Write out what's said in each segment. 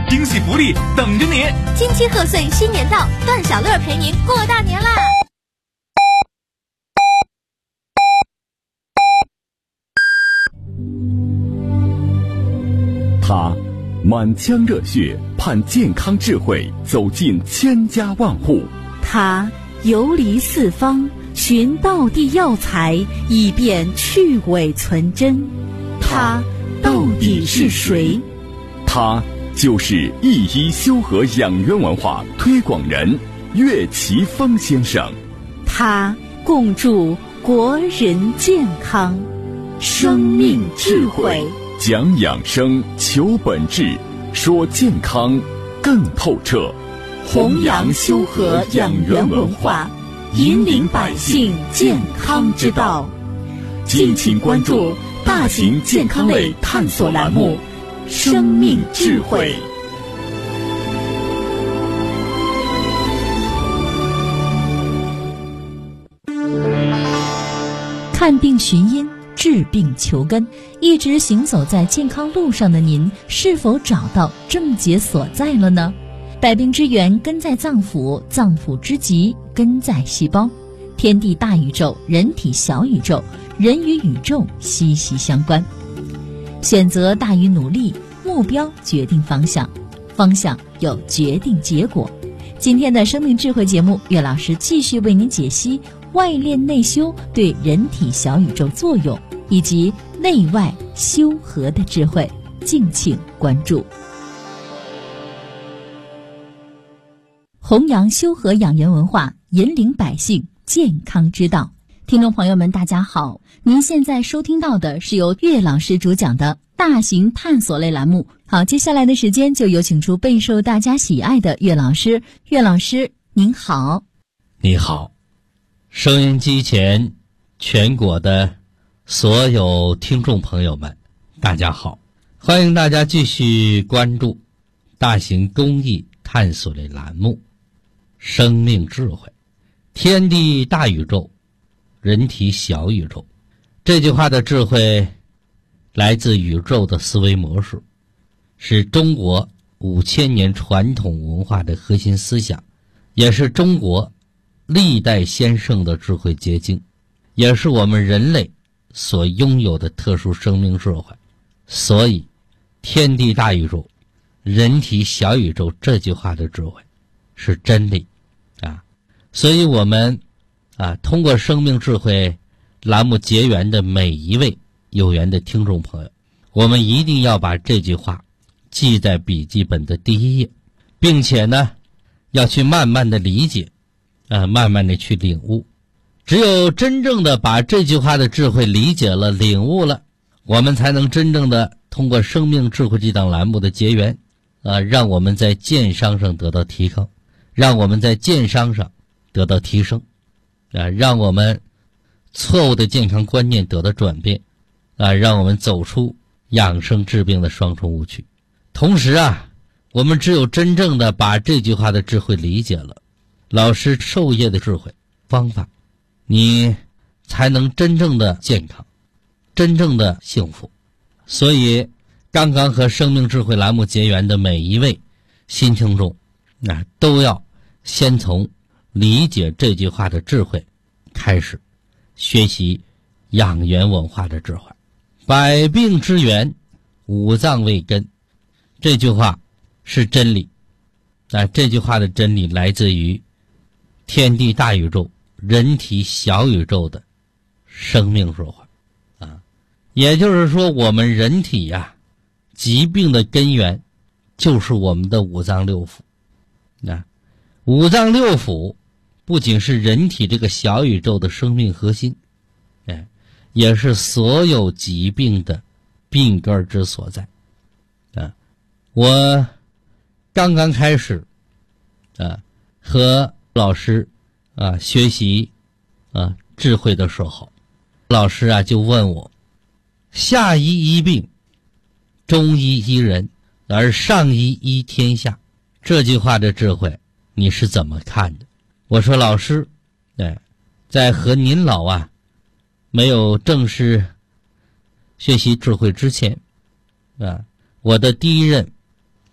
惊喜福利等着你！ 金七贺岁新年到，段小乐陪您过大年啦！ 他满腔热血盼健康智慧走进千家万户， 他游离四方寻道地药材，以便去伪存真。他到底是谁？ 他就是一一修和养元文化推广人岳奇峰先生。 他共筑国人健康，生命智慧， 讲养生，求本质，说健康更透彻， 弘扬修和养元文化，引领百姓健康之道。 敬请关注大型健康类探索栏目《生命智慧》。 看病寻因，治病求根，一直行走在健康路上的您，是否找到症结所在了呢？百病之源根在脏腑，脏腑之极根在细胞。天地大宇宙，人体小宇宙，人与宇宙息息相关。选择大于努力，目标决定方向，方向有决定结果。今天的生命智慧节目，岳老师继续为您解析外练内修对人体小宇宙作用，以及内外修和的智慧，敬请关注。弘扬修和养元文化，引领百姓健康之道。听众朋友们大家好，您现在收听到的是由岳老师主讲的大型探索类栏目。好，接下来的时间就有请出备受大家喜爱的岳老师。岳老师您好。 你好，收音机前全国的所有听众朋友们大家好，欢迎大家继续关注大型公益探索类栏目生命智慧。天地大宇宙，人体小宇宙，这句话的智慧来自宇宙的思维模式，是中国5000年传统文化的核心思想，也是中国历代先圣的智慧结晶，也是我们人类所拥有的特殊生命智慧。所以天地大宇宙，人体小宇宙这句话的智慧是真理啊！所以我们通过生命智慧栏目结缘的每一位有缘的听众朋友，我们一定要把这句话记在笔记本的第一页，并且呢要去慢慢的理解慢慢的去领悟。只有真正的把这句话的智慧理解了领悟了，我们才能真正的通过生命智慧这档栏目的结缘让我们在健商上得到提高，让我们在健商上得到提升让我们错误的健康观念得到转变让我们走出养生治病的双重误区。同时我们只有真正的把这句话的智慧理解了，老师授业的智慧方法，你才能真正的健康，真正的幸福。所以刚刚和生命智慧栏目结缘的每一位新听众都要先从理解这句话的智慧开始，学习养元文化的智慧。百病之源，五脏为根，这句话是真理这句话的真理来自于天地大宇宙，人体小宇宙的生命智慧也就是说我们人体疾病的根源就是我们的五脏六腑五脏六腑不仅是人体这个小宇宙的生命核心也是所有疾病的病根之所在我刚刚开始和老师学习智慧的时候，老师就问我，下医医病，中医医人，而上医医天下，这句话的智慧你是怎么看的？我说老师在和您老没有正式学习智慧之前我的第一任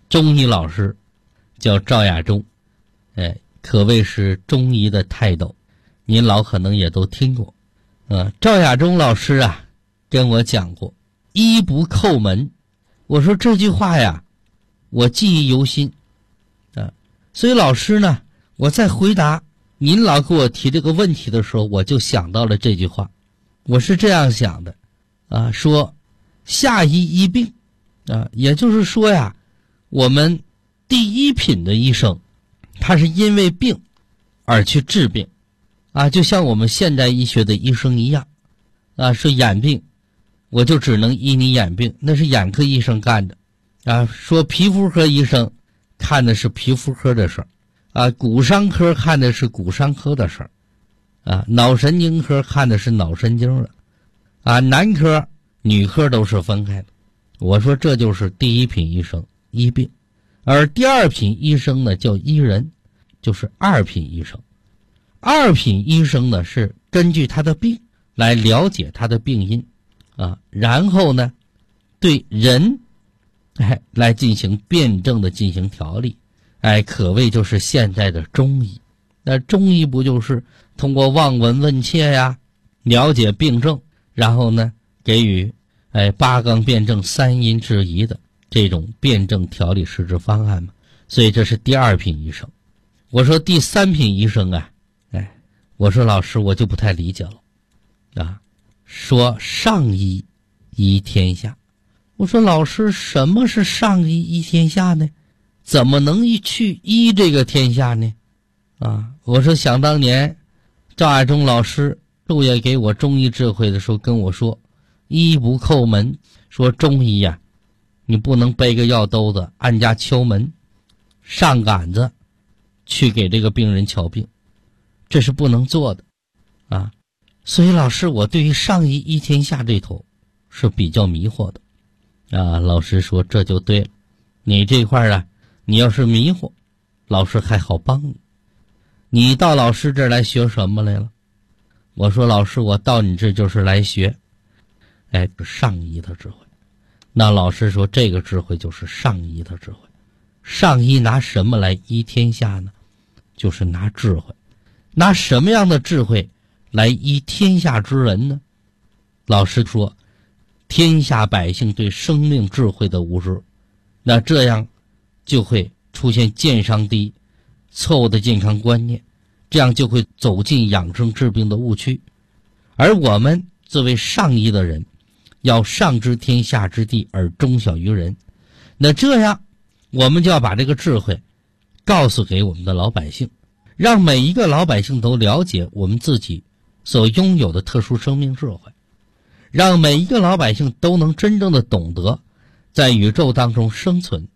中医老师，叫赵亚忠，可谓是中医的泰斗，您老可能也都听过。赵亚忠老师啊，跟我讲过“医不叩门”，我说这句话呀，我记忆犹新所以老师呢，我在回答您老给我提这个问题的时候，我就想到了这句话。我是这样想的说下医医病也就是说呀，我们第一品的医生，他是因为病而去治病就像我们现代医学的医生一样说眼病，我就只能医你眼病，那是眼科医生干的说皮肤科医生看的是皮肤科的事儿骨伤科看的是骨伤科的事儿脑神经科看的是脑神经的男科女科都是分开的。我说这就是第一品医生医病，而第二品医生呢叫医人，就是二品医生。二品医生呢是根据他的病来了解他的病因然后呢对人来进行辩证的进行调理可谓就是现在的中医。那中医不就是通过望闻问切呀，了解病症，然后呢给予八纲辩证三因制宜的这种辩证调理实质方案吗？所以这是第二品医生。我说第三品医生我说老师我就不太理解了说上医医天下。我说老师什么是上医医天下呢？怎么能去医这个天下呢？我说想当年赵亚忠老师授业给我中医智慧的时候跟我说，医不叩门，说中医呀，你不能背个药兜子按家敲门上杆子去给这个病人瞧病，这是不能做的所以老师我对于上医医天下这头是比较迷惑的老师说这就对了，你这块你要是迷惑，老师还好帮你。你到老师这儿来学什么来了？我说老师我到你这就是来学上医的智慧。那老师说这个智慧就是上医的智慧。上医拿什么来医天下呢？就是拿智慧。拿什么样的智慧来医天下之人呢？老师说天下百姓对生命智慧的无知，那这样就会出现健伤低、错误的健康观念，这样就会走进养生治病的误区。而我们作为上医的人，要上知天下之地而中小于人，那这样我们就要把这个智慧告诉给我们的老百姓，让每一个老百姓都了解我们自己所拥有的特殊生命智慧，让每一个老百姓都能真正的懂得在宇宙当中生存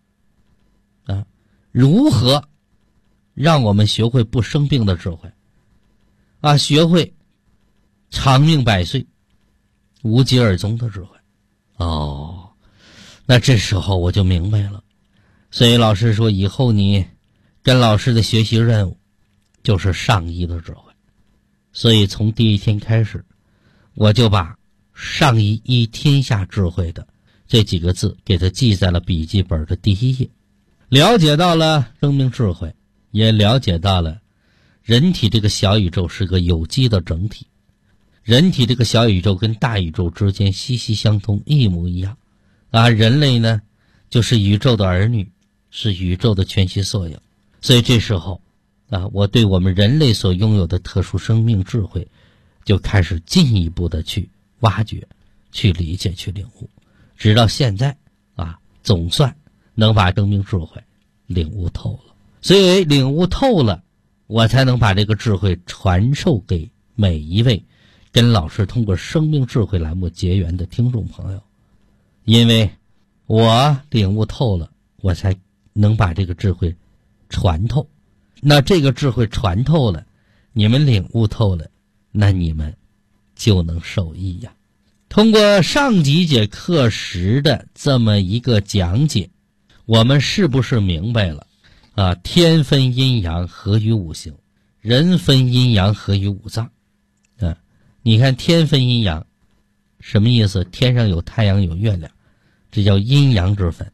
如何让我们学会不生病的智慧学会长命百岁无疾而终的智慧那这时候我就明白了。所以老师说以后你跟老师的学习任务就是上医的智慧。所以从第一天开始，我就把上医医天下智慧的这几个字给它记在了笔记本的第一页。了解到了生命智慧，也了解到了人体这个小宇宙是个有机的整体，人体这个小宇宙跟大宇宙之间息息相通，一模一样人类呢就是宇宙的儿女，是宇宙的全息缩影。所以这时候我对我们人类所拥有的特殊生命智慧就开始进一步的去挖掘、去理解、去领悟，直到现在总算能把生命智慧领悟透了。所以领悟透了，我才能把这个智慧传授给每一位跟老师通过生命智慧栏目结缘的听众朋友。因为我领悟透了，我才能把这个智慧传透。那这个智慧传透了，你们领悟透了，那你们就能受益呀。通过上几节课时的这么一个讲解，我们是不是明白了天分阴阳合于五行，人分阴阳合于五脏你看天分阴阳什么意思？天上有太阳有月亮，这叫阴阳之分。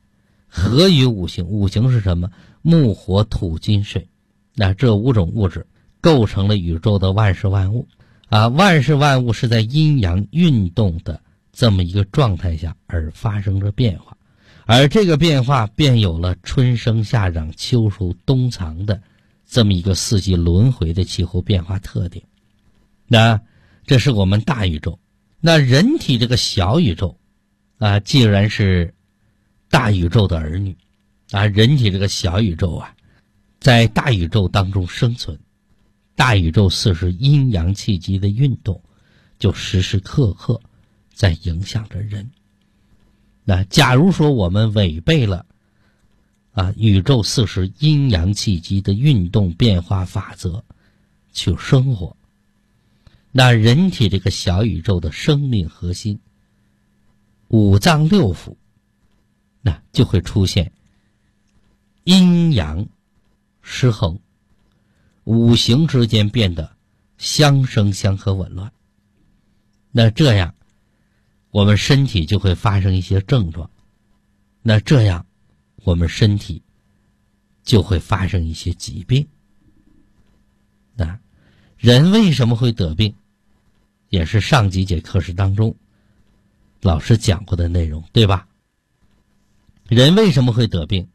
合于五行，五行是什么？木火土金水，那这5种物质构成了宇宙的万事万物啊，万事万物是在阴阳运动的这么一个状态下而发生着变化，而这个变化便有了春生夏长秋熟冬藏的这么一个4季轮回的气候变化特点。那这是我们大宇宙。那人体这个小宇宙啊，既然是大宇宙的儿女啊，人体这个小宇宙啊，在大宇宙当中生存，大宇宙4是阴阳气机的运动，就时时刻刻在影响着人。那假如说我们违背了宇宙4是阴阳气机的运动变化法则去生活，那人体这个小宇宙的生命核心5脏6腑，那就会出现阴阳失衡，五行之间变得相生相克紊乱。那这样我们身体就会发生一些症状，那这样我们身体就会发生一些疾病。那人为什么会得病，也是上几节课时当中老师讲过的内容，对吧？人为什么会得病？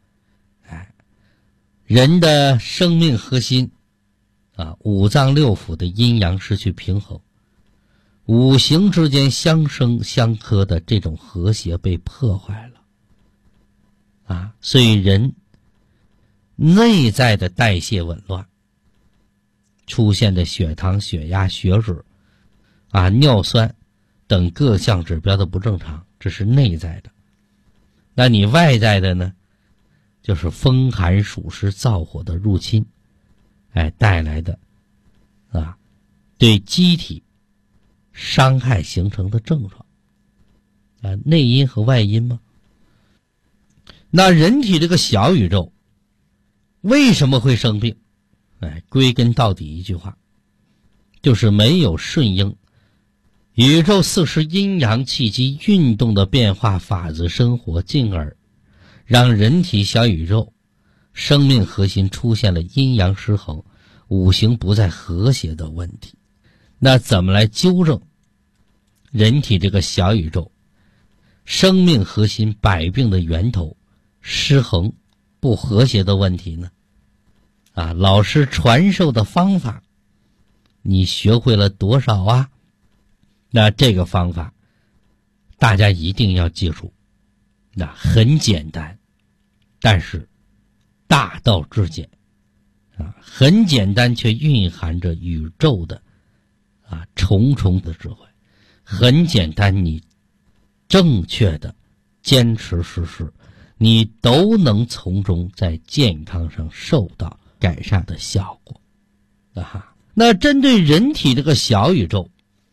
人的生命核心5脏6腑的阴阳失去平衡，五行之间相生相克的这种和谐被破坏了所以人内在的代谢紊乱，出现的血糖、血压、血脂尿酸等各项指标的不正常，这是内在的。那你外在的呢，就是风寒暑湿燥火的入侵带来的对机体伤害形成的症状内因和外因吗？那人体这个小宇宙为什么会生病？归根到底一句话，就是没有顺应宇宙4是阴阳气机运动的变化法则生活，进而让人体小宇宙生命核心出现了阴阳失衡，五行不再和谐的问题。那怎么来纠正人体这个小宇宙生命核心百病的源头失衡不和谐的问题呢？老师传授的方法你学会了多少啊？那这个方法大家一定要记住，那很简单，但是大道至简很简单，却蕴含着宇宙的重重的智慧。很简单，你正确的坚持实施，你都能从中在健康上受到改善的效果那针对人体这个小宇宙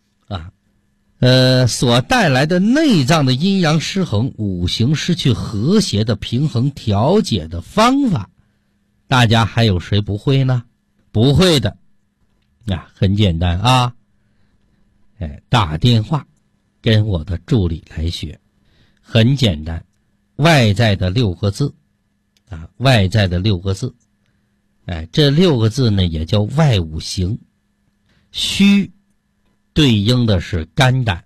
所带来的内脏的阴阳失衡、五行失去和谐的平衡调节的方法，大家还有谁不会呢？不会的很简单打电话跟我的助理来学，很简单，外在的6个字外在的6个字这6个字呢也叫外五行。虚对应的是肝胆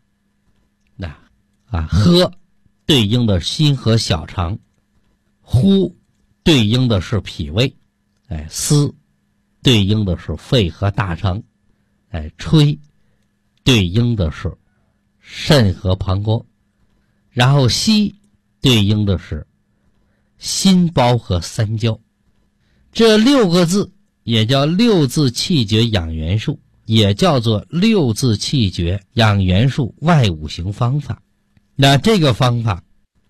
喝对应的心和小肠，呼对应的是脾胃思对应的是肺和大肠吹对应的是肾和膀胱，然后吸对应的是心包和三焦。这6个字也叫6字气绝养元术，也叫做6字气绝养元术外五行方法。那这个方法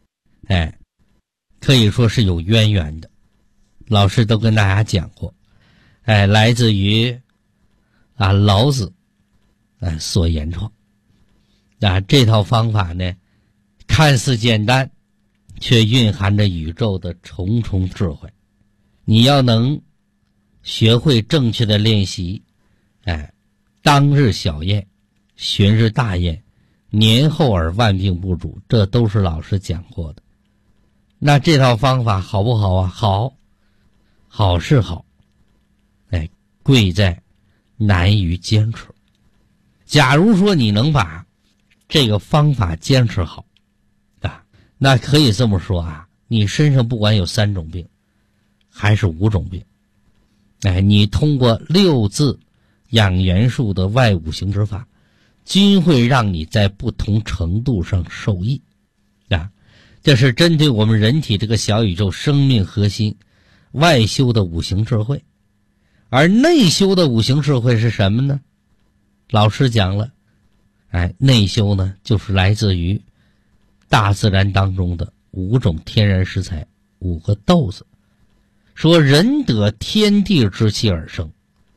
可以说是有渊源的，老师都跟大家讲过来自于老子所言创。这套方法呢看似简单，却蕴含着宇宙的重重智慧。你要能学会正确的练习当日小验，旬日大验，年后而万病不主，这都是老师讲过的。 那这套方法好不好啊？好，好是好，贵在难于坚持。假如说你能把这个方法坚持好啊，那可以这么说啊，你身上不管有3种病还是5种病，你通过6字养元术的外5行之法，均会让你在不同程度上受益啊。这是针对我们人体这个小宇宙生命核心外修的5行智慧。而内修的5行智慧是什么呢？老师讲了，内修呢就是来自于大自然当中的5种天然食材，5个豆子。说人得天地之气而生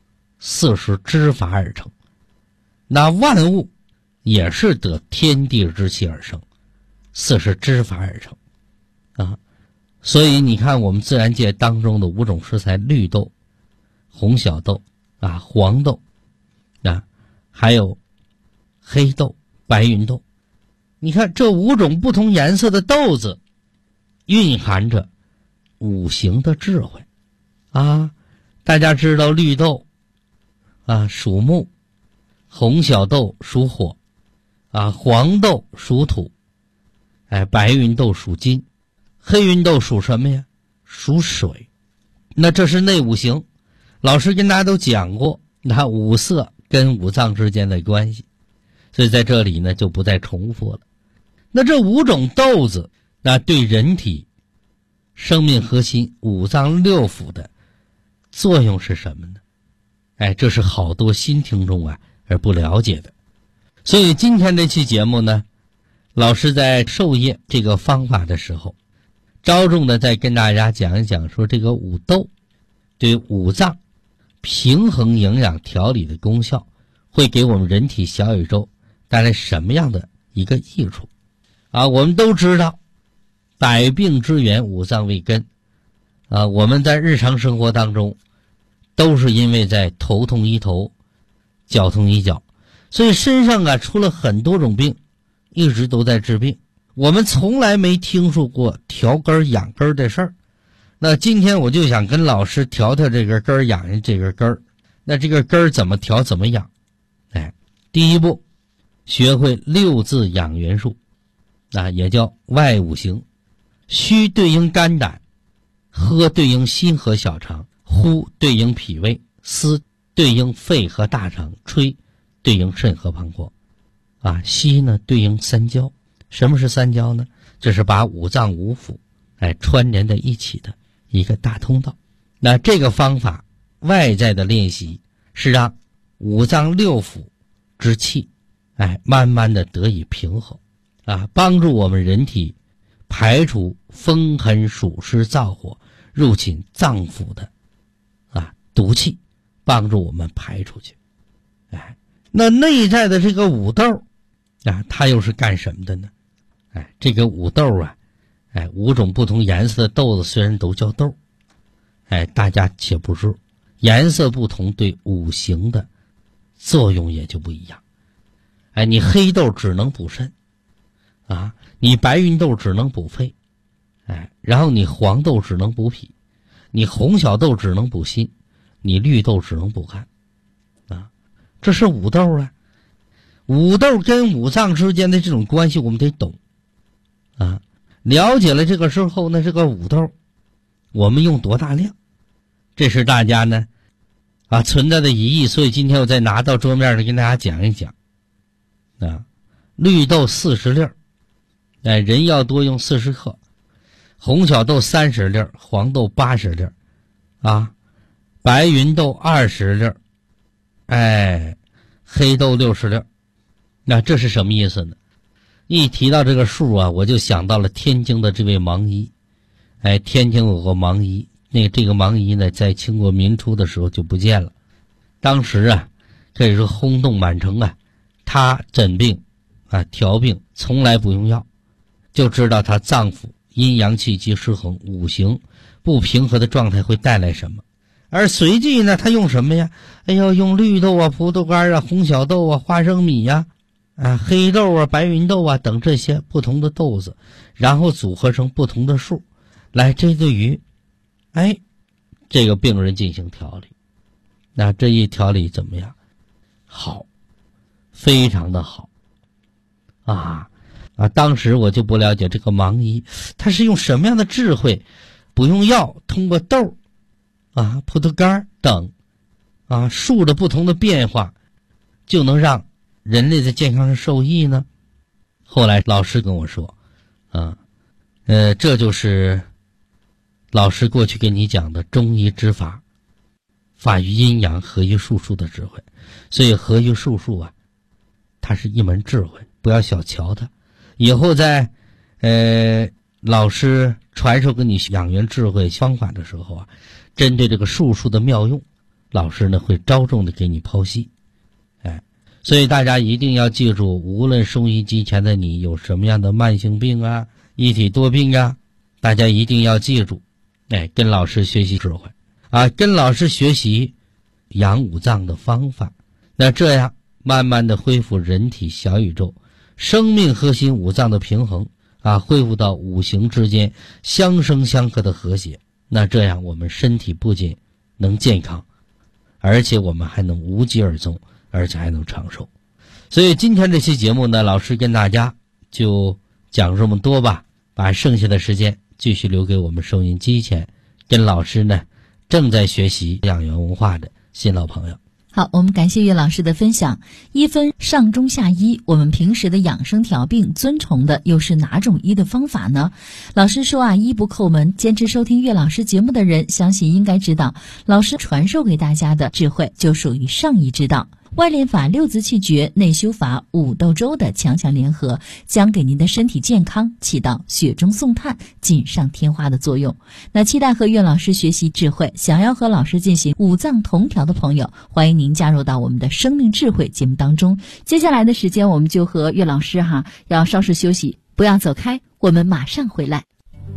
，4是知法而成。那万物也是得天地之气而生，4是知法而成啊。所以你看我们自然界当中的5种食材，绿豆、红小豆啊、黄豆啊，还有黑豆、白芸豆，你看这5种不同颜色的豆子蕴含着5行的智慧啊。大家知道绿豆啊属木，红小豆属火啊，黄豆属土，白芸豆属金，黑芸豆属什么呀？属水。那这是内5行，老师跟大家都讲过那5色跟5脏之间的关系，所以在这里呢就不再重复了。那这5种豆子那对人体生命核心5脏6腑的作用是什么呢？这是好多新听众啊而不了解的。所以今天这期节目呢，老师在授业这个方法的时候，着重的再跟大家讲一讲，说这个5豆对5脏平衡营养调理的功效会给我们人体小宇宙带来什么样的一个益处啊？我们都知道百病之源5脏为根啊，我们在日常生活当中都是因为在头痛医头，脚痛医脚，所以身上啊出了很多种病，一直都在治病，我们从来没听说过调根养根的事儿。那今天我就想跟老师调调这个根养这个根。那这个根怎么调怎么养？第一步学会6字养元术啊，也叫外5行。虚对应肝胆，喝对应心和小肠，呼对应脾胃，思对应肺和大肠，吹对应肾和膀胱啊，吸呢对应三焦。什么是三焦呢？这是把5脏5腑串联在一起的一个大通道。那这个方法外在的练习是让5脏6腑之气慢慢的得以平衡啊，帮助我们人体排除风寒暑湿燥火入侵脏腑的毒气，帮助我们排出去。那内在的这个5豆它又是干什么的呢？这个5豆5种不同颜色的豆子虽然都叫豆，大家且不知颜色不同对5行的作用也就不一样。你黑豆只能补肾啊，你白芸豆只能补肺，然后你黄豆只能补脾，你红小豆只能补心，你绿豆只能补肝啊。这是5豆啊。5豆跟5脏之间的这种关系我们得懂啊。了解了这个之后呢，这个5豆我们用多大量，这是大家呢存在的疑义。所以今天我再拿到桌面上跟大家讲一讲啊。绿豆40粒，人要多用40克，红小豆30粒，黄豆80粒啊，白芸豆20粒，黑豆60粒。那这是什么意思呢？一提到这个数我就想到了天津的这位盲医。天津有个盲医，这个盲医呢在清国民初的时候就不见了，当时可以说轰动满城他诊病调病从来不用药，就知道他脏腑阴阳气机失衡，5行不平和的状态会带来什么。而随即呢他用什么呀？用绿豆葡萄干红小豆花生米黑豆白芸豆等这些不同的豆子，然后组合成不同的数， 来针对于这个病人进行调理。那这一调理怎么样？好，非常的好当时我就不了解这个盲医他是用什么样的智慧，不用药，通过豆葡萄干等树的不同的变化，就能让人类在健康上受益呢？后来老师跟我说这就是老师过去跟你讲的中医之法，法于阴阳，合于术数的智慧。所以合于术数它是一门智慧，不要小瞧它。以后在老师传授给你养元智慧方法的时候针对这个术数的妙用，老师呢会着重的给你剖析。所以大家一定要记住，无论收音机前的你有什么样的慢性病一体多病大家一定要记住，跟老师学习智慧跟老师学习养五脏的方法。那这样慢慢的恢复人体小宇宙生命核心五脏的平衡恢复到五行之间相生相克的和谐。那这样我们身体不仅能健康，而且我们还能无疾而终，而且还能长寿。所以今天这期节目呢，老师跟大家就讲这么多吧，把剩下的时间继续留给我们收音机前跟老师呢正在学习养元文化的新老朋友。 好，我们感谢岳老师的分享。一分上中下医，我们平时的养生调病遵从的又是哪种医的方法呢？老师说医不叩门，坚持收听岳老师节目的人，相信应该知道，老师传授给大家的智慧就属于上医之道。外练法、六字气诀、内修法、五斗周的强强联合，将给您的身体健康起到雪中送炭、锦上添花的作用。那期待和岳老师学习智慧，想要和老师进行五脏同调的朋友，欢迎您加入到我们的生命智慧节目当中。接下来的时间，我们就和岳老师要稍事休息，不要走开，我们马上回来。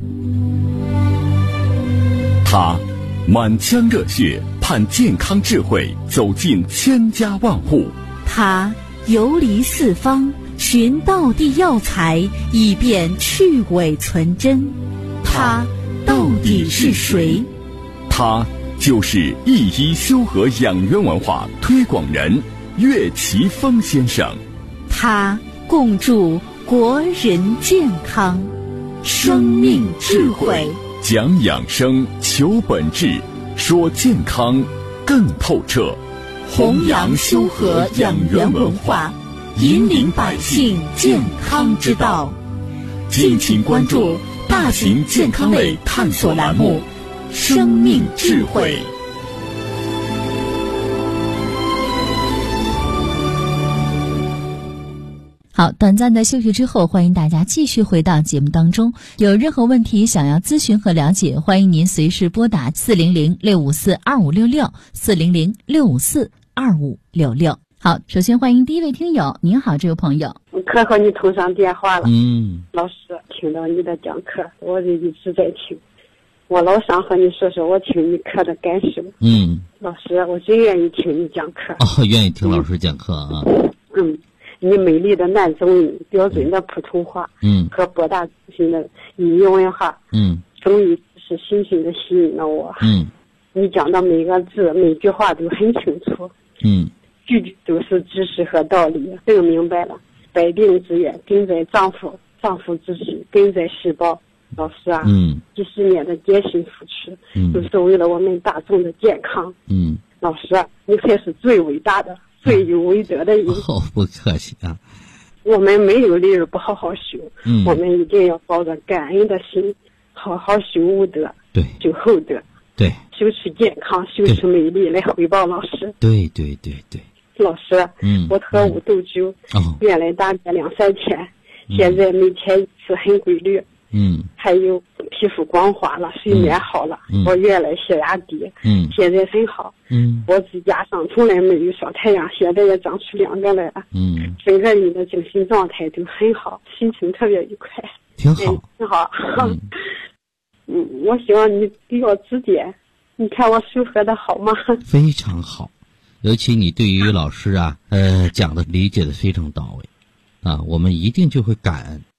他满腔热血，盼健康智慧走进千家万户。 他游离四方，寻道地药材，以便去伪存真。他到底是谁？ 他就是一医修和养元文化推广人岳奇峰先生。 他共筑国人健康，生命智慧。 讲养生，求本质，说健康更透彻。 弘扬修和养元文化，引领百姓健康之道。敬请关注大型健康类探索栏目《生命智慧》。 好，短暂的休息之后，欢迎大家继续回到节目当中。有任何问题想要咨询和了解，欢迎您随时拨打400-654-2566 400-654-2566。好，首先欢迎第一位听友。您好，这位朋友。 可和你通上电话了。老师，听到你的讲课，我就一直在听。我老想和你说说我听你课的感受。老师，我最愿意听你讲课。 愿意听老师讲课你美丽的男中音，标准的普通话，和博大精深的语言文化，终于是深深的吸引了我。你讲的每个字每句话都很清楚，句句都是知识和道理，更明白了。百病之源根在脏腑，脏腑之气根在细胞。老师几十年的艰辛付出，都是为了我们大众的健康。老师，你才是最伟大的、最有伟德的人。 不客气我们没有理由不好好修，我们一定要抱着感恩的心，好好修武德， 对， 修厚德， 对， 修持健康，修持美丽，来回报老师。 对。 老师，我喝五斗酒，原来大概2-3天，现在每天一次很规律。还有皮肤光滑了，睡眠好了，我原来血压低，现在很好。我指甲上从来没有晒太阳，现在也长出2个来了。整个人的精神状态都很好，心情特别愉快。 挺好。 我希望你给我指点，你看我修和的好吗？ 非常好，尤其你对于老师讲的理解的非常到位我们一定就会感恩。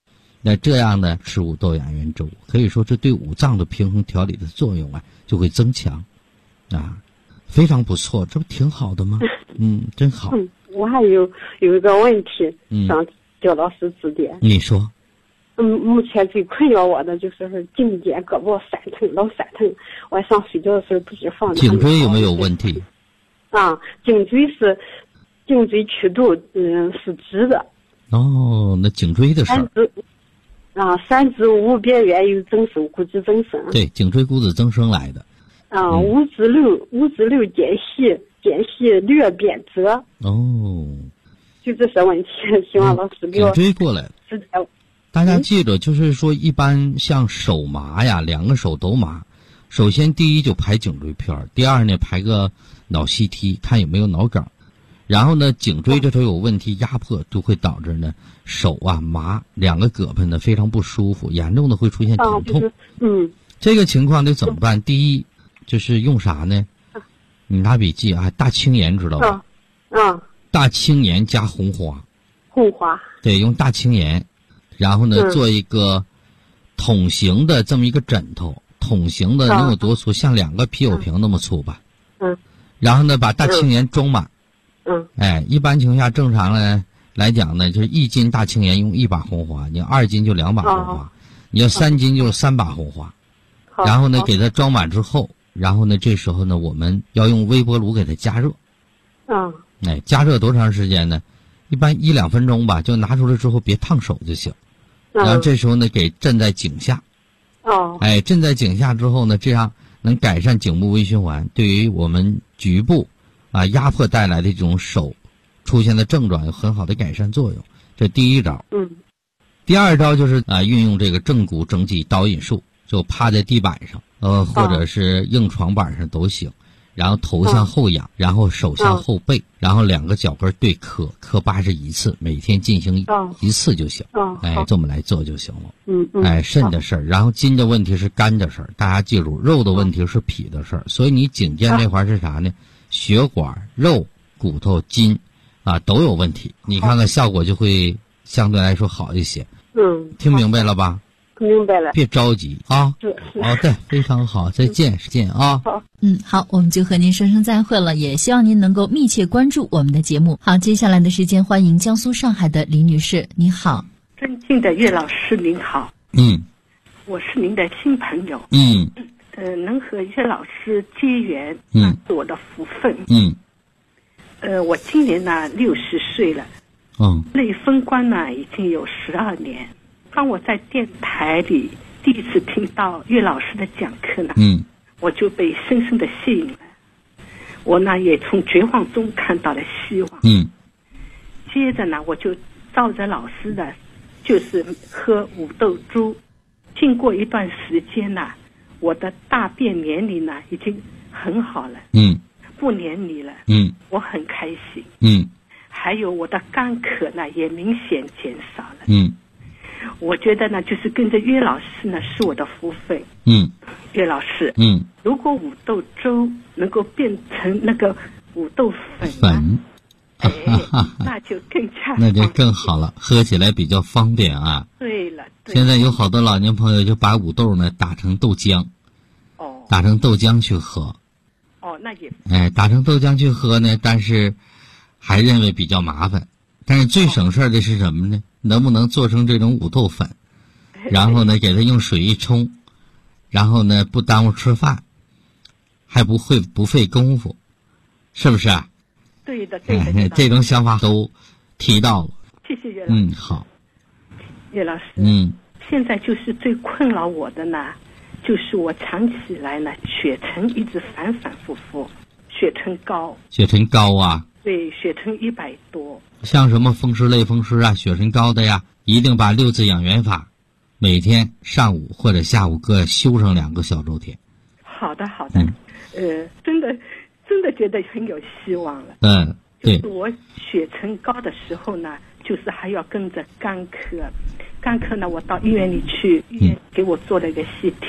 那这样呢，吃五豆养元粥，可以说这对五脏的平衡调理的作用啊就会增强，啊，非常不错，这不挺好的吗？真好。 我还有一个问题想叫老师指点。 你说。 目前最困扰我的就是颈肩胳膊酸疼，老酸疼。晚上睡觉的时候不知放。 颈椎有没有问题？ 颈椎曲度是直的。 哦，那颈椎的事儿。 三指无边缘有增生，骨质增生。 对，颈椎骨质增生来的。 五指六间隙略变折。 哦。 就这些问题，希望老师给我。 颈椎过来了。大家记着，就是说，一般像手麻呀，两个手都麻。首先，第一就排颈椎片，第二呢排个脑 CT， 看有没有脑梗。然后呢，颈椎这头有问题，压迫就会导致呢手麻，两个胳膊呢非常不舒服，严重的会出现疼痛。这个情况得怎么办？第一就是用啥呢？你拿笔记啊，大青盐知道吧？大青盐加红花。 红花。对， 用大青盐。然后呢，做一个筒形的这么一个枕头，筒形的能有多粗？像2个啤酒瓶那么粗吧。然后呢，把大青盐装满。一般情况下正常来讲呢，就是1斤大青盐用1把红花，你要2斤就2把红花，你要3斤就3把红花。然后呢，给它装满之后，然后呢，这时候呢，我们要用微波炉给它加热。加热多长时间呢？一般1-2分钟吧，就拿出来之后别烫手就行。然后这时候呢，给镇在颈下。镇在颈下之后呢，这样能改善颈部微循环，对于我们局部压迫带来的这种手出现的症状有很好的改善作用。这第一招。第二招就是运用这个正骨正脊导引术，就趴在地板上，或者是硬床板上都行。然后头向后仰，然后手向后背，然后2个脚跟对磕81次，每天进行1次就行。这么来做就行了。肾的事儿，然后筋的问题是肝的事儿，大家记住，肉的问题是脾的事儿。所以你颈肩这块是啥呢？血管、肉、骨头、筋都有问题。你看看效果就会相对来说好一些。听明白了吧？ 明白了， 别着急啊。好的，非常好，再见啊。 好，我们就和您说声再会了，也希望您能够密切关注我们的节目。好，接下来的时间，欢迎江苏上海的李女士，你好。 尊敬的岳老师您好。我是您的新朋友。能和岳老师结缘，是我的福分。我今年呢60岁了。内封关呢已经有12年。当我在电台里第一次听到岳老师的讲课呢，我就被深深的吸引了。我呢也从绝望中看到了希望。接着呢，我就照着老师的，就是喝五豆粥。经过一段时间呢，我的大便黏腻呢已经很好了。不黏腻了。我很开心。还有我的干咳呢也明显减少了。我觉得呢，就是跟着岳老师呢是我的福分。岳老师，如果五豆粥能够变成那个五豆粉，那就更加那就更好了，喝起来比较方便啊。 对了， 现在有好多老年朋友就把五豆呢打成豆浆，打成豆浆去喝。 那也打成豆浆去喝呢，但是还认为比较麻烦。但是最省事的是什么呢？能不能做成这种五豆粉，然后呢给它用水一冲，然后呢不耽误吃饭，还不费功夫，是不是啊？ 对的。 这种想法都提到了。 谢谢岳老师。 好。 岳老师，现在就是最困扰我的呢，就是我长期以来呢血沉一直反反复复，血沉高。血沉高啊？对，血沉100多。 像什么风湿类风湿啊，血沉高的呀，一定把6字养元法每天上午或者下午各修上2个小周天。 好的。真的觉得很有希望了。 对。 就是我血沉高的时候呢，就是还要跟着干咳呢，我到医院里去，医院给我做了一个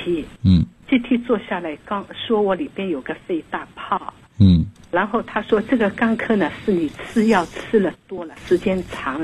CT。CT 做下来，刚说我里边有个肺大泡。然后他说这个干咳呢是你吃药吃了多了，时间长了，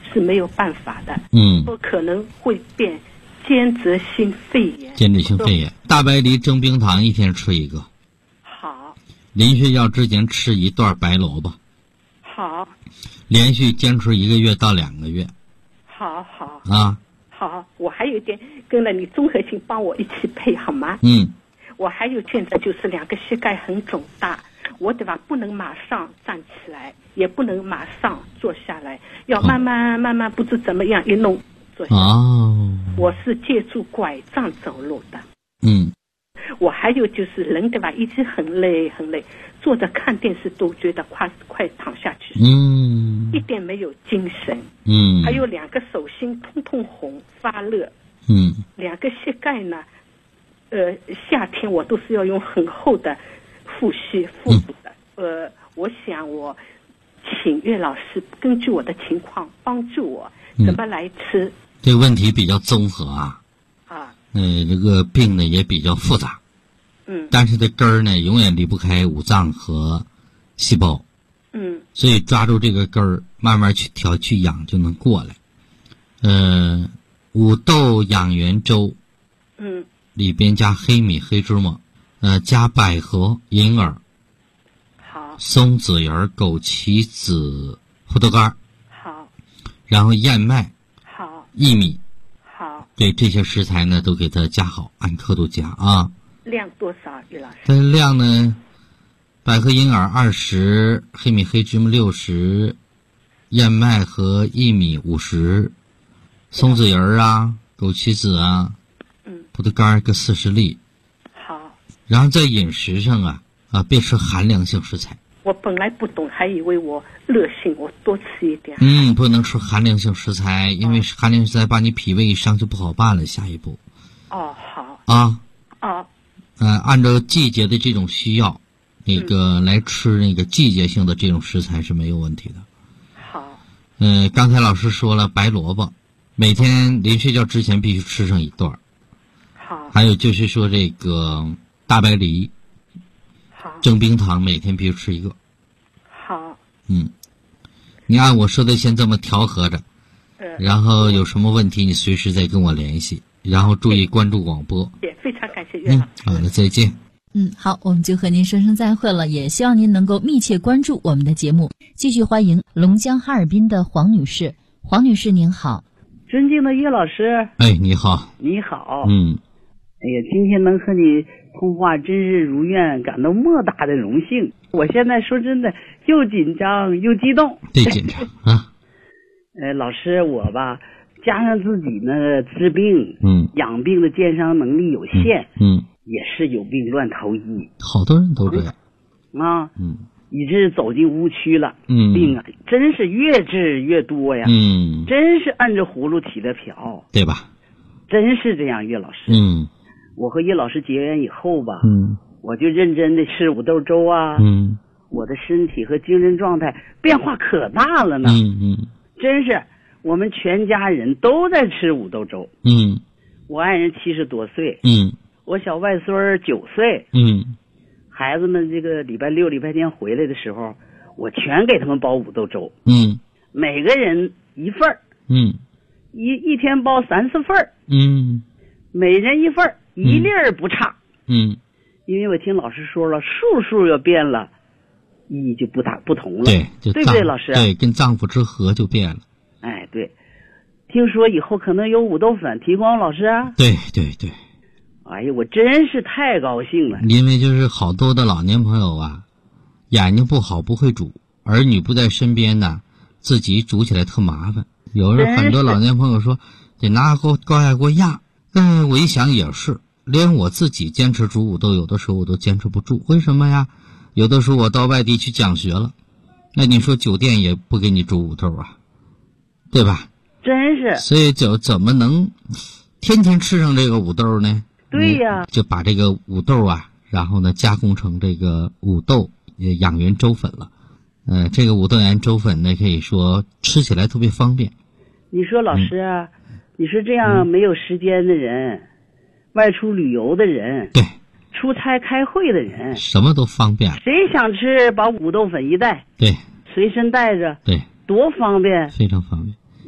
是没有办法的。我可能会变间质性肺炎。 间质性肺炎，大白梨蒸冰糖一天吃一个。 好。 临睡觉之前吃一段白萝卜。 好。 连续坚持1个月到2个月。 好好。 啊。 好，我还有一点跟了你综合性帮我一起配好吗？我还有现在就是2个膝盖很肿大，我对吧？不能马上站起来，也不能马上坐下来，要慢慢不知怎么样一弄坐下来。我是借助拐杖走路的。我还有就是人对吧？一直很累，坐着看电视都觉得快躺下去。一点没有精神。还有2个手心通红发热。2个膝盖呢，夏天我都是要用很厚的护补的。我想我请岳老师根据我的情况帮助我怎么来吃。 这个问题比较综合啊。这个病呢也比较复杂。但是这根儿呢永远离不开五脏和细胞。所以抓住这个根儿，慢慢去调去养就能过来。五豆养元粥。里边加黑米、黑芝麻，加百合、银耳， 好， 松子仁、枸杞子、葡萄干， 好， 然后燕麦， 好， 薏米， 好， 对这些食材呢都给它加好，按刻度加啊。 量多少，于老师？ 这量呢，百合、银耳20，黑米、黑芝麻60，燕麦和薏米50，松子仁啊，枸杞子啊。葡萄干个40粒。 好。 然后在饮食上啊，别吃寒凉性食材。 我本来不懂，还以为我热性，我多吃一点。 不能吃寒凉性食材，因为寒凉食材把你脾胃一伤就不好办了。下一步。好。按照季节的这种需要，来吃那个季节性的这种食材是没有问题的。 好。 刚才老师说了，白萝卜每天临睡觉之前必须吃上1段。还有就是说这个大白梨，蒸冰糖每天必须吃1个。 好。 你按我说的先这么调和着，然后有什么问题你随时再跟我联系，然后注意关注广播。 也非常感谢岳老师。 好的，再见。 好，我们就和您说声再会了，也希望您能够密切关注我们的节目。继续欢迎龙江哈尔滨的黄女士。黄女士您好。 尊敬的岳老师。 你好。 你好。哎呀，今天能和你通话真是如愿，感到莫大的荣幸。我现在说真的又紧张又激动。 别紧张啊。 老师，我吧加上自己呢治病，养病的健伤能力有限，也是有病乱投医。 好多人都这样。 以致走进误区了。病啊，真是越治越多呀。真是按着葫芦起的瓢， 对吧？ 真是这样，岳老师。我和叶老师结缘以后吧，我就认真的吃五豆粥啊，我的身体和精神状态变化可大了呢。真是我们全家人都在吃五豆粥。我爱人70多岁，我小外孙9岁，孩子们这个礼拜6、礼拜天回来的时候，我全给他们煲五豆粥。每个人1份儿。一天煲3、4份儿。每人1份儿。一粒儿不差。因为我听老师说了，数要变了，意义就不同了。 对不对，老师？ 对，跟脏腑之和就变了。 对。听说以后可能有五豆粉提供，老师啊？ 对。 哎呀，我真是太高兴了。 因为就是好多的老年朋友啊，眼睛不好不会煮，儿女不在身边呢，自己煮起来特麻烦。有人很多老年朋友说得拿高压锅压。我一想也是，连我自己坚持煮五豆，有的时候我都坚持不住。为什么呀？有的时候我到外地去讲学了，那你说酒店也不给你煮五豆啊，对吧？ 真是。 所以怎么能天天吃上这个五豆呢？ 对呀。 就把这个五豆啊，然后呢加工成这个五豆养元粥粉了。这个五豆养元粥粉呢，可以说吃起来特别方便。 你说老师啊，你说这样没有时间的人，外出旅游的人， 对， 出差开会的人， 什么都方便。 谁想吃，把五豆粉一袋， 对， 随身带着， 对， 多方便， 非常方便。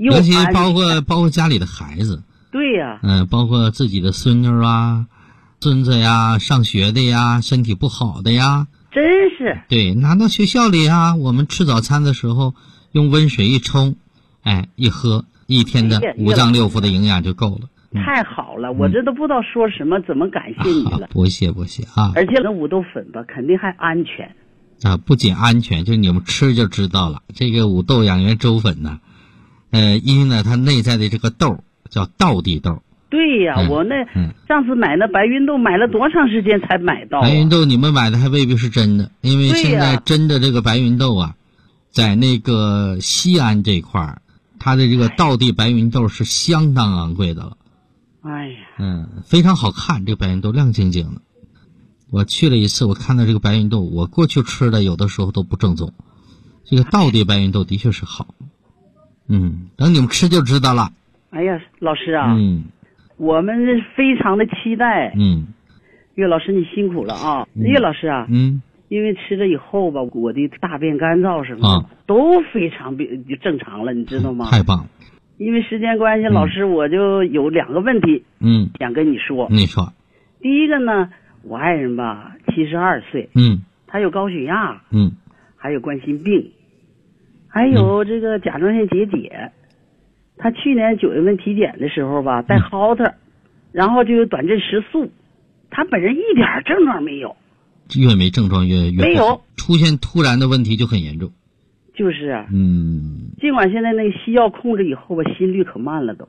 尤其包括家里的孩子。 对呀。 包括自己的孙女啊、孙子呀、上学的呀、身体不好的呀。 真是。 对，拿到学校里啊，我们吃早餐的时候用温水一冲，一喝，一天的五脏六腑的营养就够了。 太好了，我这都不知道说什么，怎么感谢你了。 不谢啊。 而且那五豆粉吧，肯定还安全。 不仅安全，就你们吃就知道了。这个五豆养元粥粉呢，因为呢它内在的这个豆叫道地豆。 对呀，我上次买那白芸豆买了多长时间才买到？ 白芸豆你们买的还未必是真的，因为现在真的这个白芸豆啊，在那个西安这块儿，它的这个道地白芸豆是相当昂贵的了。 哎呀， 非常好看，这个白芸豆亮晶晶的。我去了一次，我看到这个白芸豆，我过去吃的有的时候都不正宗，这个道地白芸豆的确是好。等你们吃就知道了。 哎呀，老师啊，我们非常的期待。岳老师你辛苦了啊。岳老师啊，因为吃了以后吧，我的大便干燥什么的都非常正常了，你知道吗？ 太棒了。 因为时间关系，老师我就有2个问题，想跟你说。 你说。 第一个呢，我爱人吧，72岁，他有高血压，还有冠心病，还有这个甲状腺结节。他去年9月份体检的时候吧，带蒿子，然后就有短阵食素，他本人一点症状没有。 越没症状越没有， 出现突然的问题就很严重。 就是啊，尽管现在那个西药控制以后吧，心率可慢了都。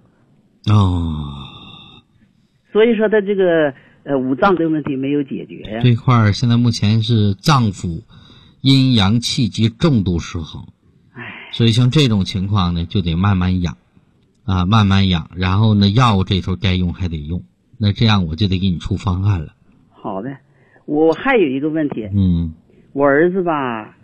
所以说他这个五脏的问题没有解决呀。 这块儿现在目前是脏腑阴阳气机重度失衡，所以像这种情况呢，就得慢慢养，慢慢养，然后呢，药物这头该用还得用，那这样我就得给你出方案了。 好的，我还有一个问题，我儿子吧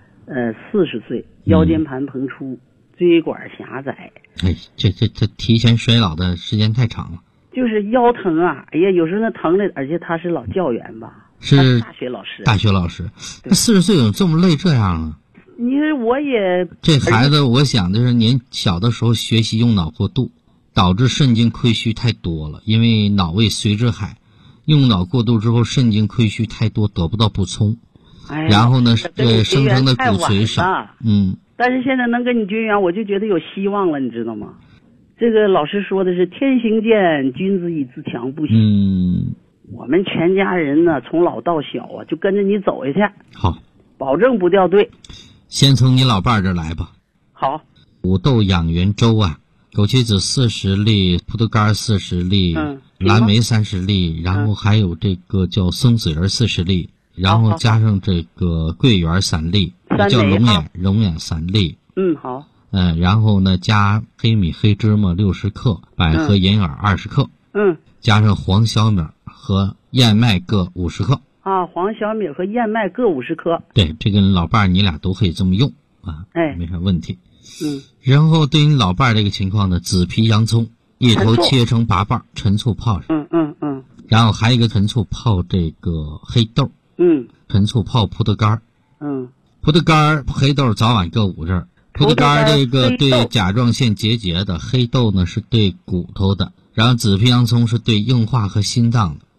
，40岁，腰间盘膨出，椎管狭窄。 这提前衰老的时间太长了。 就是腰疼啊，哎呀，有时候那疼的，而且他是老教员吧， 是大学老师。 大学老师，那40岁怎么这么累这样啊？ 你说我也这孩子，我想的是年小的时候学习用脑过度，导致肾精亏虚太多了，因为脑为髓之海，用脑过度之后肾精亏虚太多，得不到补充，然后呢生成的骨髓少。 但是现在能跟你绝缘，我就觉得有希望了，你知道吗？这个老师说的是天行健，君子以自强不息。我们全家人呢，从老到小啊，就跟着你走下去。 好， 保证不掉队。 先从你老伴儿这来吧。 好， 五豆养元粥啊，枸杞子40粒，葡萄干40粒，蓝莓30粒，然后还有这个叫松子仁40粒，然后加上这个桂圆3粒，叫龙眼3粒。 好。 然后呢，加黑米、黑芝麻60克，百合、银耳20克，加上黄小米和燕麦各50克。 黄小米和燕麦各50克。 对，这个老伴儿你俩都可以这么用啊，没啥问题。 嗯。 然后对于你老伴儿这个情况呢，紫皮洋葱一头切成8瓣，陈醋泡上。 嗯。 然后还有一个陈醋泡这个黑豆。陈醋泡葡萄干。葡萄干、黑豆早晚各5粒。葡萄干这个对甲状腺结节的，黑豆呢是对骨头的，然后紫皮洋葱是对硬化和心脏的。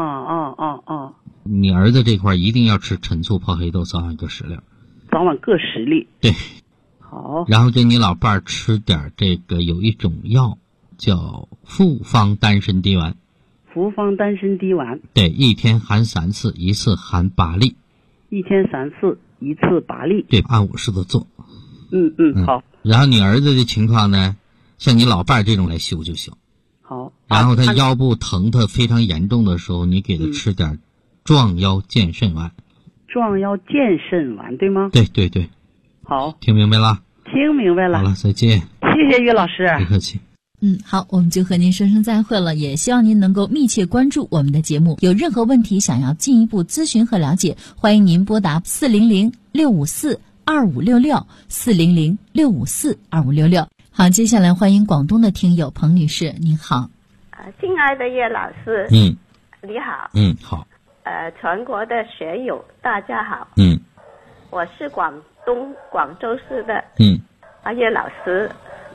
你儿子这块一定要吃陈醋泡黑豆，早晚各10粒。 早晚各10粒。 对。 好。 然后给你老伴儿吃点这个，有一种药叫复方丹参滴丸。 复方丹参滴丸。 对，一天含3次，一次含8粒。 一天3次，一次8粒。 对，按我式子做。 好。 然后你儿子的情况呢，像你老伴儿这种来修就行。 好。 然后他腰部疼他非常严重的时候，你给他吃点壮腰健肾丸。 壮腰健肾丸对吗？ 对。 好。 听明白了？ 听明白了。 好了，再见。 谢谢岳老师。 不客气。 好，我们就和您说声再会了，也希望您能够密切关注我们的节目。有任何问题想要进一步咨询和了解，欢迎您拨打400-654-2566 400-654-2566。好，接下来欢迎广东的听友彭女士，您好。 亲爱的叶老师，你好。 好。 全国的学友大家好。我是广州市的。叶老师，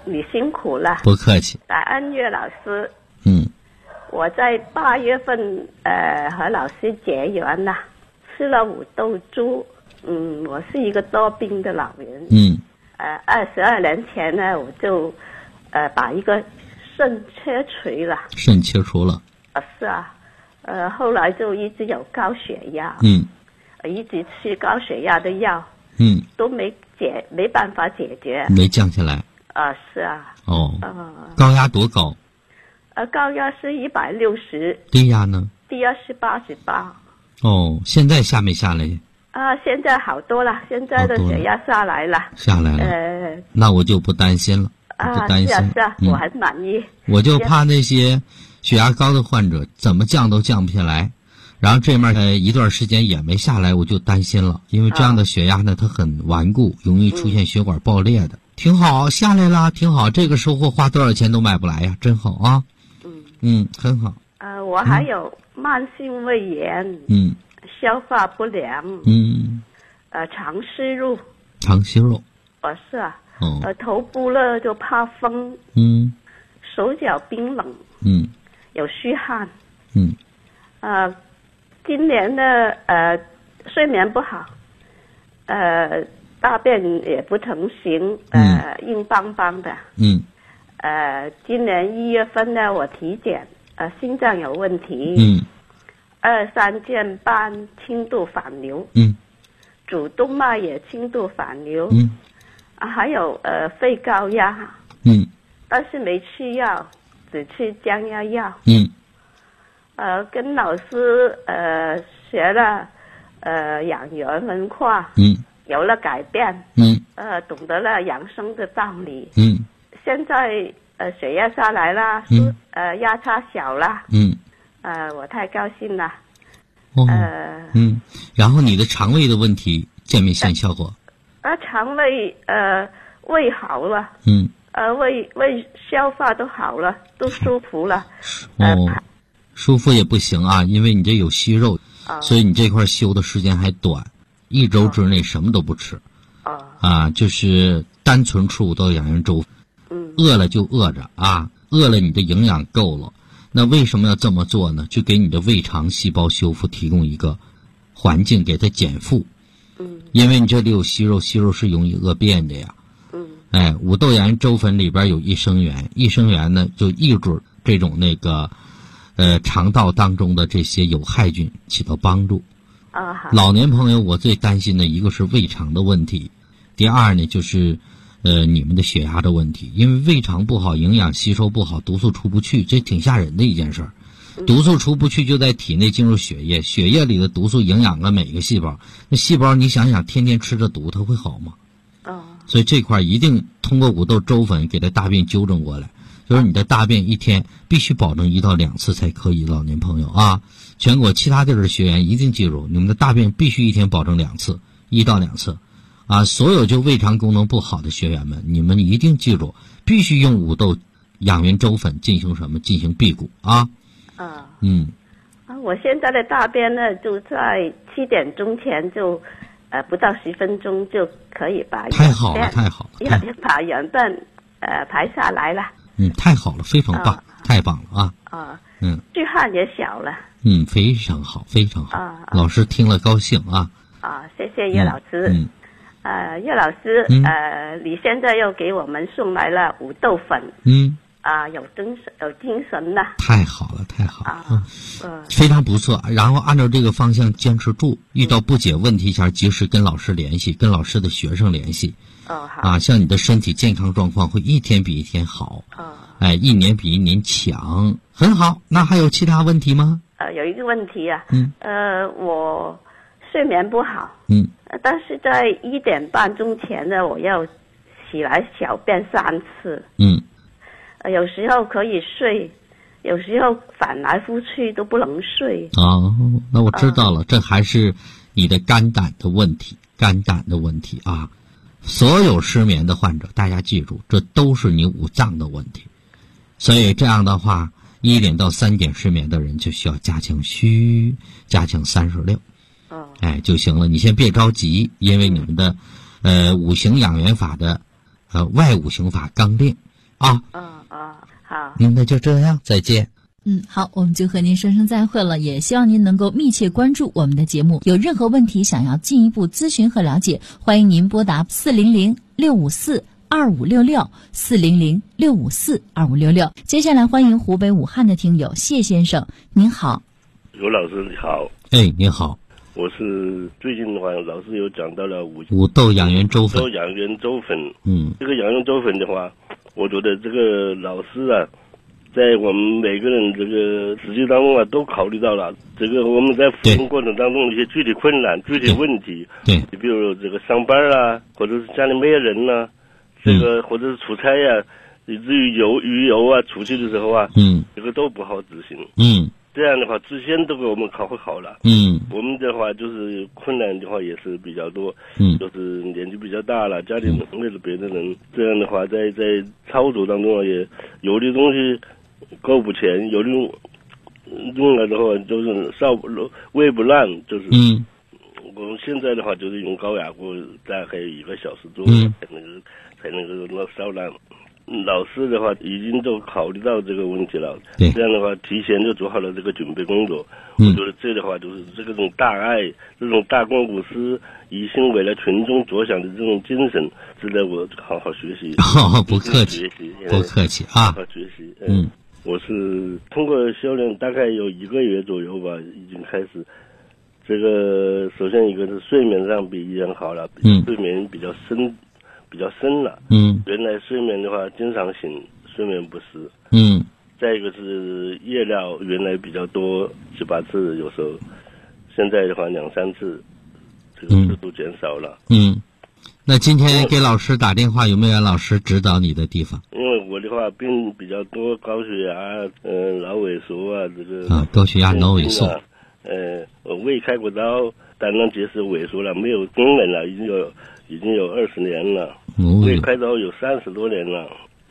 你辛苦了。 不客气。 感恩岳老师。 我在8月份和老师结缘了，吃了五豆猪。我是一个多病的老人。22年前呢，我就把一个肾切除了。 肾切除了。 是啊。后来就一直有高血压。一直吃高血压的药。都没办法解决。 没降下来。 是啊。 高压多高？ 高压是160。 低压呢？ 低压是88。 现在下没下来？ 现在好多了，现在的血压下来了。 下来了。那我就不担心了。不担心。 是啊，我很满意。 我就怕那些血压高的患者怎么降都降不下来，然后这面一段时间也没下来，我就担心了，因为这样的血压呢，它很顽固，容易出现血管爆裂的。挺好，下来了，挺好。这个收获花多少钱都买不来呀，真好啊。很好。 我还有慢性胃炎。消化不良。肠息肉。 肠息肉。 是啊。头部呢就怕风。手脚冰冷。有虚汗。今年呢睡眠不好。大便也不成形。硬邦邦的。今年1月份呢，我体检，心脏有问题。2、3件半轻度反流。主动脉也轻度反流。还有肺高压。但是没吃药，只吃降压药。跟老师学了养元文化。有了改变。懂得了养生的道理。现在血压下来了。压差小了。我太高兴了。 然后你的肠胃的问题见没见效果？ 肠胃胃好了。胃消化都好了，都舒服了。 舒服也不行啊，因为你这有息肉。所以你这块休的时间还短，1周之内什么都不吃。就是单纯吃5豆养元粥。饿了就饿着啊，饿了你的营养够了。那为什么要这么做呢？就给你的胃肠细胞修复提供一个环境，给它减负。因为你这里有息肉，息肉是容易恶变的呀。五豆养元粥粉里边有益生元，益生元呢就抑制这种肠道当中的这些有害菌，起到帮助。老年朋友我最担心的一个是胃肠的问题，第二呢就是你们的血压的问题，因为胃肠不好，营养吸收不好，毒素出不去，这挺吓人的一件事儿。毒素出不去就在体内进入血液，血液里的毒素营养了每个细胞，那细胞你想想天天吃着毒它会好吗？所以这块一定通过5豆粥粉给它大便纠正过来，就是你的大便一天必须保证1到2次才可以，老年朋友啊，全国其他地儿的学员一定记住，你们的大便必须一天保证2次，1到2次。所有就胃肠功能不好的学员们，你们一定记住，必须用5豆养元粥粉进行什么？进行辟谷啊。 我现在的大便呢，就在7点钟前就不到10分钟就可以把太好了， 把养分排下来了。 太好了，非常棒，太棒了啊。 巨汗也小了。 非常好，非常好。老师听了高兴啊。 谢谢岳老师。岳老师，你现在又给我们送来了5豆粉。有精神了。太好了，太好了。 非常不错。然后按照这个方向坚持住，遇到不解问题前及时跟老师联系，跟老师的学生联系。好。像你的身体健康状况会一天比一天好。1年比1年强，很好。那还有其他问题吗？ 有一个问题啊。我睡眠不好。但是在1点半钟前呢，我要起来小便3次。有时候可以睡，有时候翻来覆去都不能睡。 那我知道了，这还是你的肝胆的问题，啊。所有失眠的患者，大家记住，这都是你五脏的问题。所以这样的话，1点到3点失眠的人就需要加强虚，加强36。就行了。你先别着急，因为你们的五行养元法的外五行法刚练， 啊。 好。 那就这样，再见。 好，我们就和您说声再会了，也希望您能够密切关注我们的节目。有任何问题想要进一步咨询和了解，欢迎您拨打400-654-2566，400-654-2566。接下来欢迎湖北武汉的听友谢先生，您好。 罗老师你好。 您好。 我是最近的话，老师有讲到了五豆养元粥粉。 这个养元粥粉的话，我觉得这个老师啊，在我们每个人这个实际当中啊，都考虑到了这个我们在服用过程当中一些具体困难、具体问题。 对， 你比如这个上班啊，或者是家里没有人呢，这个或者是出差呀，以至于鱼油啊出去的时候啊，这个都不好执行。这样的话，之前都给我们考核好了。我们的话就是困难的话也是比较多。就是年纪比较大了，家里为了别的人，这样的话在操作当中也有的东西够不前，有的用了的话就是煨不烂，就是。我们现在的话就是用高压锅，大概1个小时左右才能够烧烂。老师的话已经都考虑到这个问题了，这样的话提前就做好了这个准备工作。我觉得这的话就是这种大爱、这种大公无私、一心为了群众着想的这种精神，值得我好好学习。 不客气，不客气啊！ 好好学习。我是通过修炼大概有1个月左右吧，已经开始。这个首先一个是睡眠上比以前好了，睡眠比较深了。原来睡眠的话经常醒，睡眠不实。再一个是夜尿原来比较多，7、8次，有时候现在的话2、3次，这个次数减少了。 那今天给老师打电话，有没有老师指导你的地方？ 因为我的话病比较多，高血压、脑萎缩啊，这个高血压、脑萎缩。 我胃开过刀，胆囊结石萎缩了，没有功能了，已经有20年了。胃开刀有30多年了。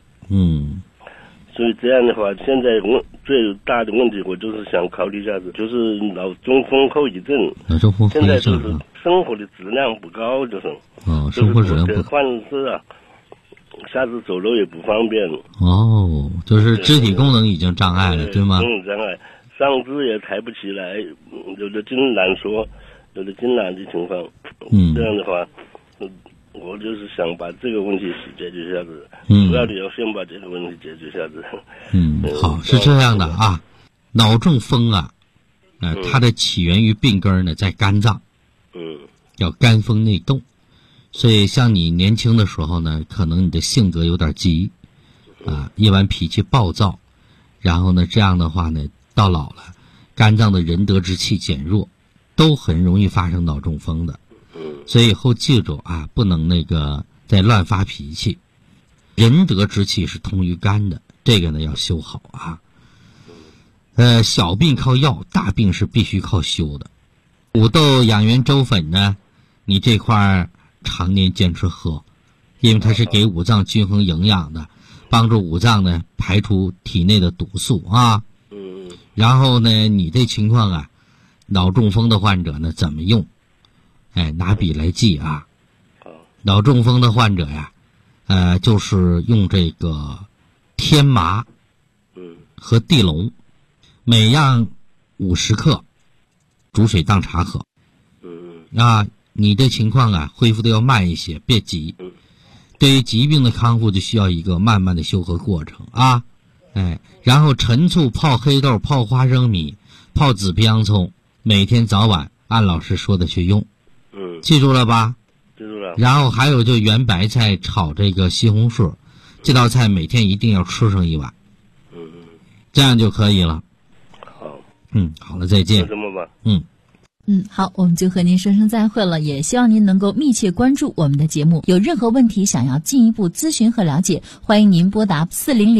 所以这样的话，现在最大的问题，我就是想考虑一下子，就是脑中风后遗症。现在就是生活的质量不高，就是生活质量不高， 患是啊，下次走路也不方便。 就是肢体功能已经障碍了，对吗？ 障碍，上肢也抬不起来，有的筋挛缩，有的筋挛的情况。这样的话，我就是想把这个问题解决一下子。主要的要先把这个问题解决一下子。 好，是这样的啊，脑中风啊，它的起源于病根呢在肝脏，叫肝风内动。所以像你年轻的时候呢，可能你的性格有点急，一般脾气暴躁，然后呢这样的话呢，到老了，肝脏的仁德之气减弱，都很容易发生脑中风的。所以以后记住啊，不能再乱发脾气。仁德之气是通于肝的，这个呢要修好啊。小病靠药，大病是必须靠修的。五豆养元粥粉呢，你这块常年坚持喝，因为它是给五脏均衡营养的，帮助五脏呢排出体内的毒素啊。然后呢，你这情况啊，脑中风的患者呢怎么用？拿笔来记啊。脑中风的患者呀，就是用这个天麻和地龙，每样50克，煮水当茶喝。你的情况啊，恢复的要慢一些，别急。对于疾病的康复，就需要一个慢慢的修和过程啊。然后陈醋泡黑豆、泡花生米、泡紫皮洋葱，每天早晚按老师说的去用。记住了吧？ 记住了。 然后还有就圆白菜炒这个西红柿，这道菜每天一定要吃上1碗。这样就可以了。 好。 好了，再见。 就这么吧。 好，我们就和您说声再会了，也希望您能够密切关注我们的节目。有任何问题想要进一步咨询和了解，欢迎您拨打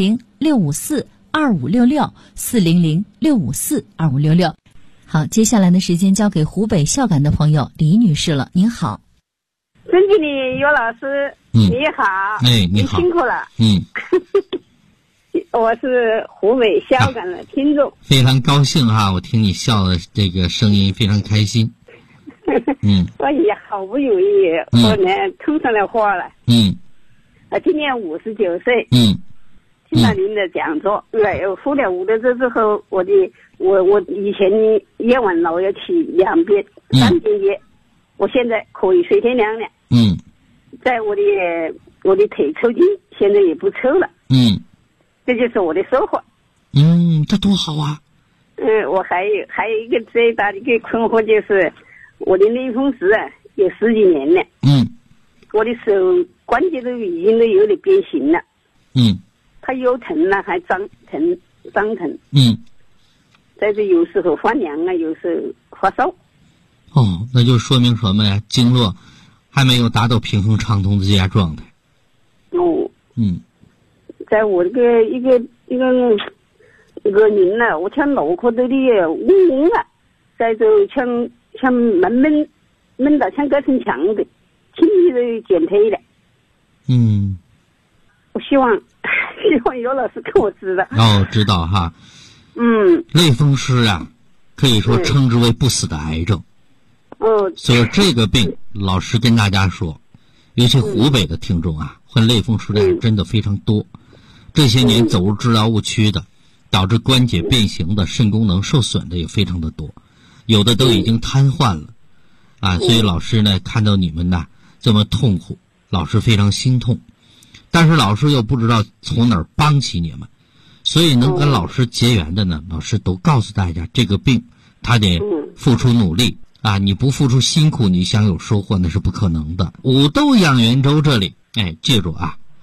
400-654-2566，400-654-2566。好，接下来的时间交给湖北孝感的朋友李女士了。您好。 尊敬的尤老师，你好。 你好。 你辛苦了。我是湖北孝感的听众， 非常高兴哈，我听你笑的这个声音非常开心。 我也好不容易我能通上来话了。 今年59岁。 听到您的讲座，服了5德州之后，我以前夜晚老要起2遍、3遍夜，我现在可以随天凉了。在我的腿抽筋，现在也不抽了。这就是我的收获。 这多好啊！ 我还有一个最大的一个困惑，就是我的类风湿啊，有10几年了。我的手关节都已经都有点变形了。它又疼了，还张疼。在这有时候发凉啊，有时候发烧。 那就说明什么呀？经络还没有达到平衡畅通的最佳状态。 在我这个一个人呢，我像脑壳都的嗡啊，在这像闷到像隔层墙的，轻易都减退了。我希望有老师跟我知道。 知道哈。类风湿啊，可以说称之为不死的癌症。所以这个病，老师跟大家说，尤其湖北的听众啊，患类风湿的人真的非常多。这些年走入治疗误区的，导致关节变形的、肾功能受损的也非常的多，有的都已经瘫痪了所以老师呢，看到你们呢这么痛苦，老师非常心痛，但是老师又不知道从哪儿帮起你们，所以能跟老师结缘的呢，老师都告诉大家，这个病他得付出努力你不付出辛苦，你想有收获那是不可能的。五豆养元粥这里记住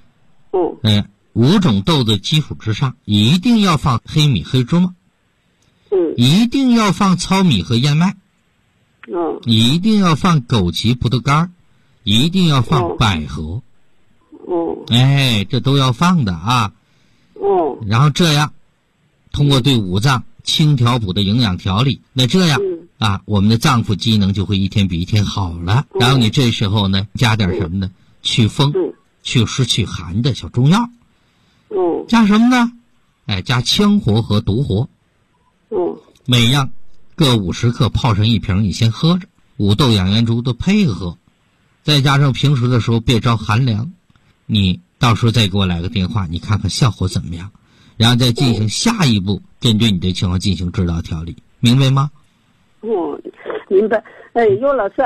5种豆子基础之上，一定要放黑米、黑芝麻，一定要放糙米和燕麦，一定要放枸杞、葡萄干，一定要放百合，这都要放的然后这样，通过对五脏清调补的营养调理，那这样我们的脏腑机能就会一天比一天好了。然后你这时候呢，加点什么呢？祛风、祛湿、祛寒的小中药。加什么呢？加羌活和独活。每样各50克，泡上1瓶，你先喝着。五豆养元粥的配合，再加上平时的时候别着寒凉，你到时候再给我来个电话，你看看效果怎么样，然后再进行下一步针对你的情况进行治疗调理，明白吗？ 明白。尤老师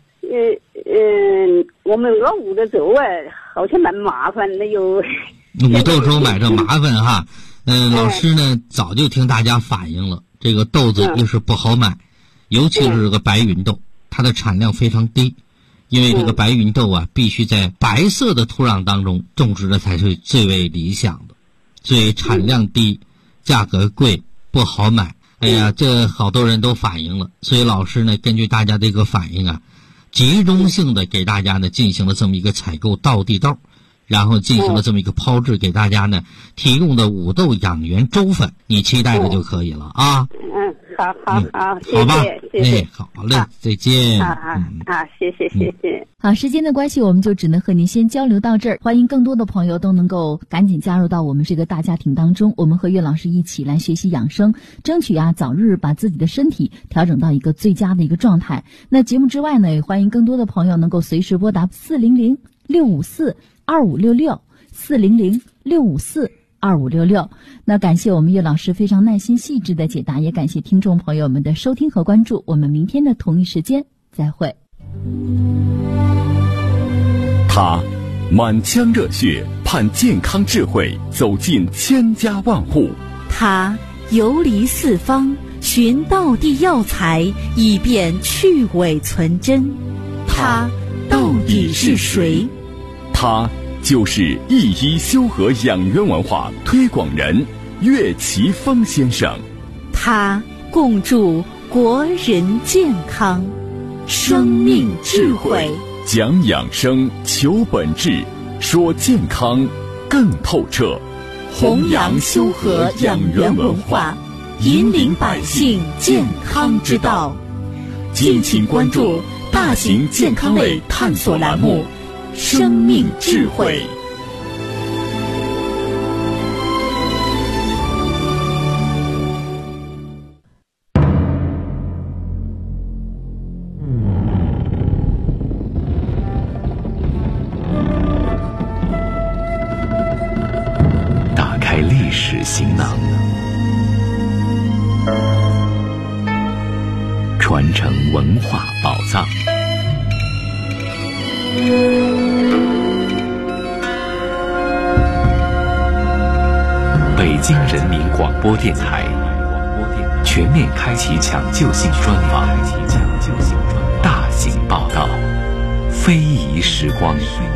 我们熬五德粥好像蛮麻烦的， 五豆粥买着麻烦哈。老师呢早就听大家反映了，这个豆子又是不好买，尤其是这个白芸豆，它的产量非常低，因为这个白芸豆必须在白色的土壤当中种植的才是最为理想的，所以产量低，价格贵，不好买。这好多人都反映了，所以老师呢根据大家的一个反应集中性的给大家呢进行了这么一个采购道地豆，然后进行了这么一个抛制，给大家呢提供的五豆养元粥粉，你期待着就可以了好， 谢谢， 好嘞，再见。 谢谢。 好，时间的关系，我们就只能和您先交流到这儿。欢迎更多的朋友都能够赶紧加入到我们这个大家庭当中，我们和岳老师一起来学习养生，争取早日把自己的身体调整到一个最佳的一个状态。那节目之外呢，也欢迎更多的朋友能够随时拨打400-654-2566，400-654-2566。那感谢我们岳老师非常耐心细致的解答，也感谢听众朋友们的收听和关注。我们明天的同一时间再会。 他满腔热血盼健康智慧走进千家万户， 他游离四方寻道地药材，以便去伪存真。他到底是谁？ 他就是一医修和养元文化推广人岳奇峰先生。 他共筑国人健康生命智慧， 讲养生求本质，说健康更透彻， 弘扬修和养元文化，引领百姓健康之道。敬请关注大型健康类探索栏目《生命智慧》。 打开行囊，传承文化宝藏。北京人民广播电台全面开启抢救性专访，大型报道，非遗时光。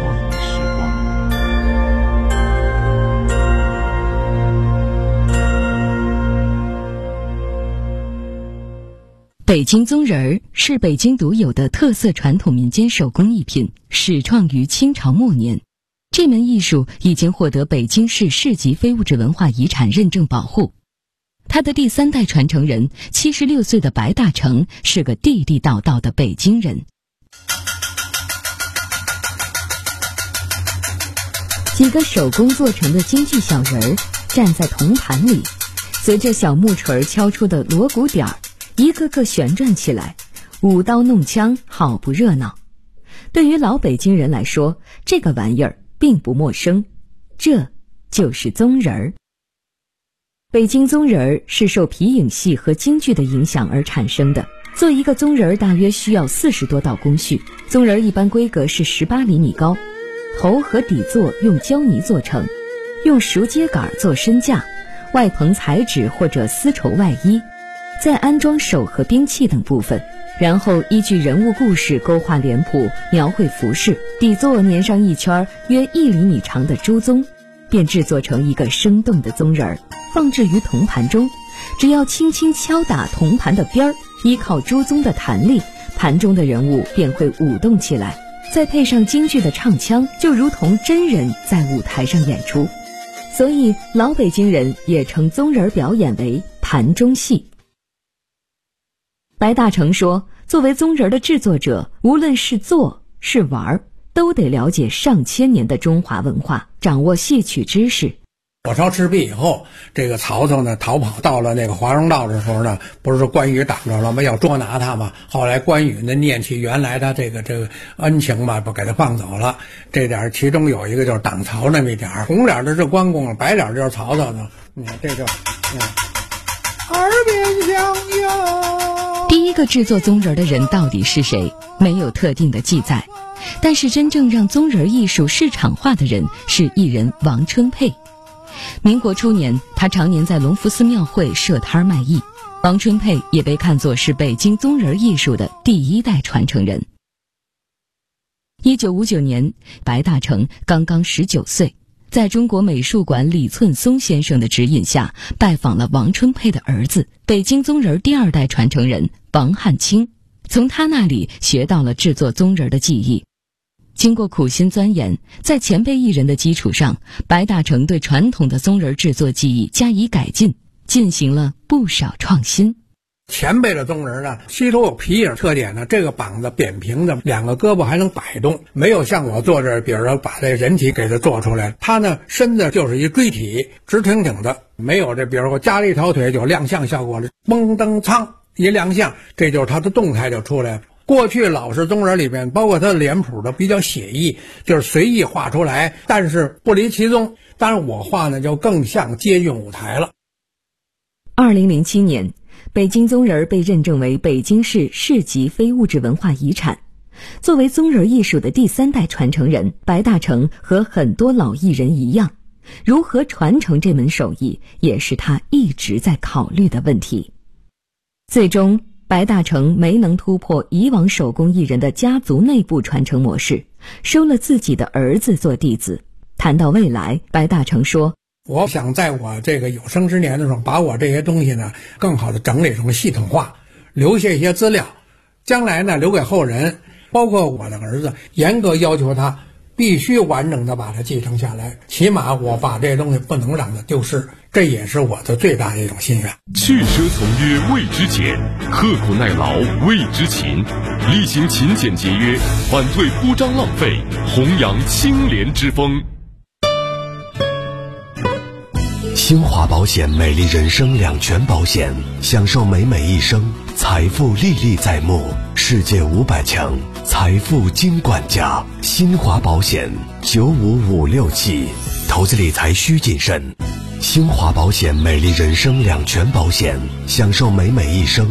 北京棕人儿是北京独有的特色传统民间手工艺品，始创于清朝末年。这门艺术已经获得北京市市级非物质文化遗产认证保护。他的第3代传承人76岁的白大成是个地地道道的北京人。几个手工做成的京剧小人儿站在铜盘里，随着小木锤敲出的锣鼓点儿，一个个旋转起来，舞刀弄枪，好不热闹。对于老北京人来说，这个玩意儿并不陌生，这就是棕人儿。北京棕人儿是受皮影戏和京剧的影响而产生的。做一个棕人儿大约需要40多道工序。棕人儿一般规格是18厘米高，头和底座用胶泥做成，用熟秸秆做身架，外棚彩纸或者丝绸外衣，再安装手和兵器等部分，然后依据人物故事勾画脸谱，描绘服饰，底座粘上一圈约1厘米长的猪鬃，便制作成一个生动的棕人儿，放置于铜盘中。只要轻轻敲打铜盘的边儿，依靠猪鬃的弹力，盘中的人物便会舞动起来，再配上京剧的唱腔，就如同真人在舞台上演出。所以老北京人也称棕人表演为盘中戏。白大成说，作为棕人的制作者，无论是做是玩，都得了解上千年的中华文化，掌握戏曲知识。 火烧赤壁以后，这个曹操呢逃跑到了那个华容道的时候呢，不是关羽挡着了吗？要捉拿他嘛。后来关羽呢念起原来他这个恩情嘛，不给他放走了。这点其中有一个就是挡曹那么一点，红脸的是关公，白脸就是曹操呢。你看这就，耳边相拥。 第一个制作棕人的人到底是谁？没有特定的记载。但是真正让棕人艺术市场化的人是艺人王春佩。民国初年，他常年在隆福寺庙会设摊卖艺。王春佩也被看作是北京棕人艺术的第1代传承人。1959年，白大成刚刚19岁，在中国美术馆李寸松先生的指引下，拜访了王春佩的儿子，北京棕人第2代传承人王汉卿，从他那里学到了制作棕人的技艺。经过苦心钻研，在前辈艺人的基础上，白大成对传统的棕人制作技艺加以改进，进行了不少创新。 前辈的棕人呢，吸收有皮影特点呢，这个膀子扁平的，2个胳膊还能摆动，没有像我做这，比如说把这人体给它做出来，它呢身子就是一锥体，直挺挺的，没有这，比如说加了一条腿就亮相效果了，嘣噔噌一亮相，这就是它的动态就出来了。过去老式棕人里面，包括他的脸谱的比较写意，就是随意画出来，但是不离其宗。当然我画呢就更像接运舞台了。 2007年，北京棕人被认证为北京市市级非物质文化遗产。作为棕人艺术的第3代传承人，白大成和很多老艺人一样，如何传承这门手艺，也是他一直在考虑的问题。最终白大成没能突破以往手工艺人的家族内部传承模式，收了自己的儿子做弟子。谈到未来，白大成说， 我想在我这个有生之年的时候，把我这些东西呢更好的整理成系统化，留下一些资料，将来呢留给后人，包括我的儿子，严格要求他必须完整的把它继承下来，起码我把这些东西不能让它丢失，这也是我的最大的一种心愿。 去奢从约为之俭，刻苦耐劳为之勤，厉行勤俭节约，反对铺张浪费，弘扬清廉之风。 新华保险美丽人生2全保险，享受美美一生，财富历历在目，世界500强财富金管家。新华保险95567，投资理财需谨慎。 新华保险美丽人生两全保险，享受美一生。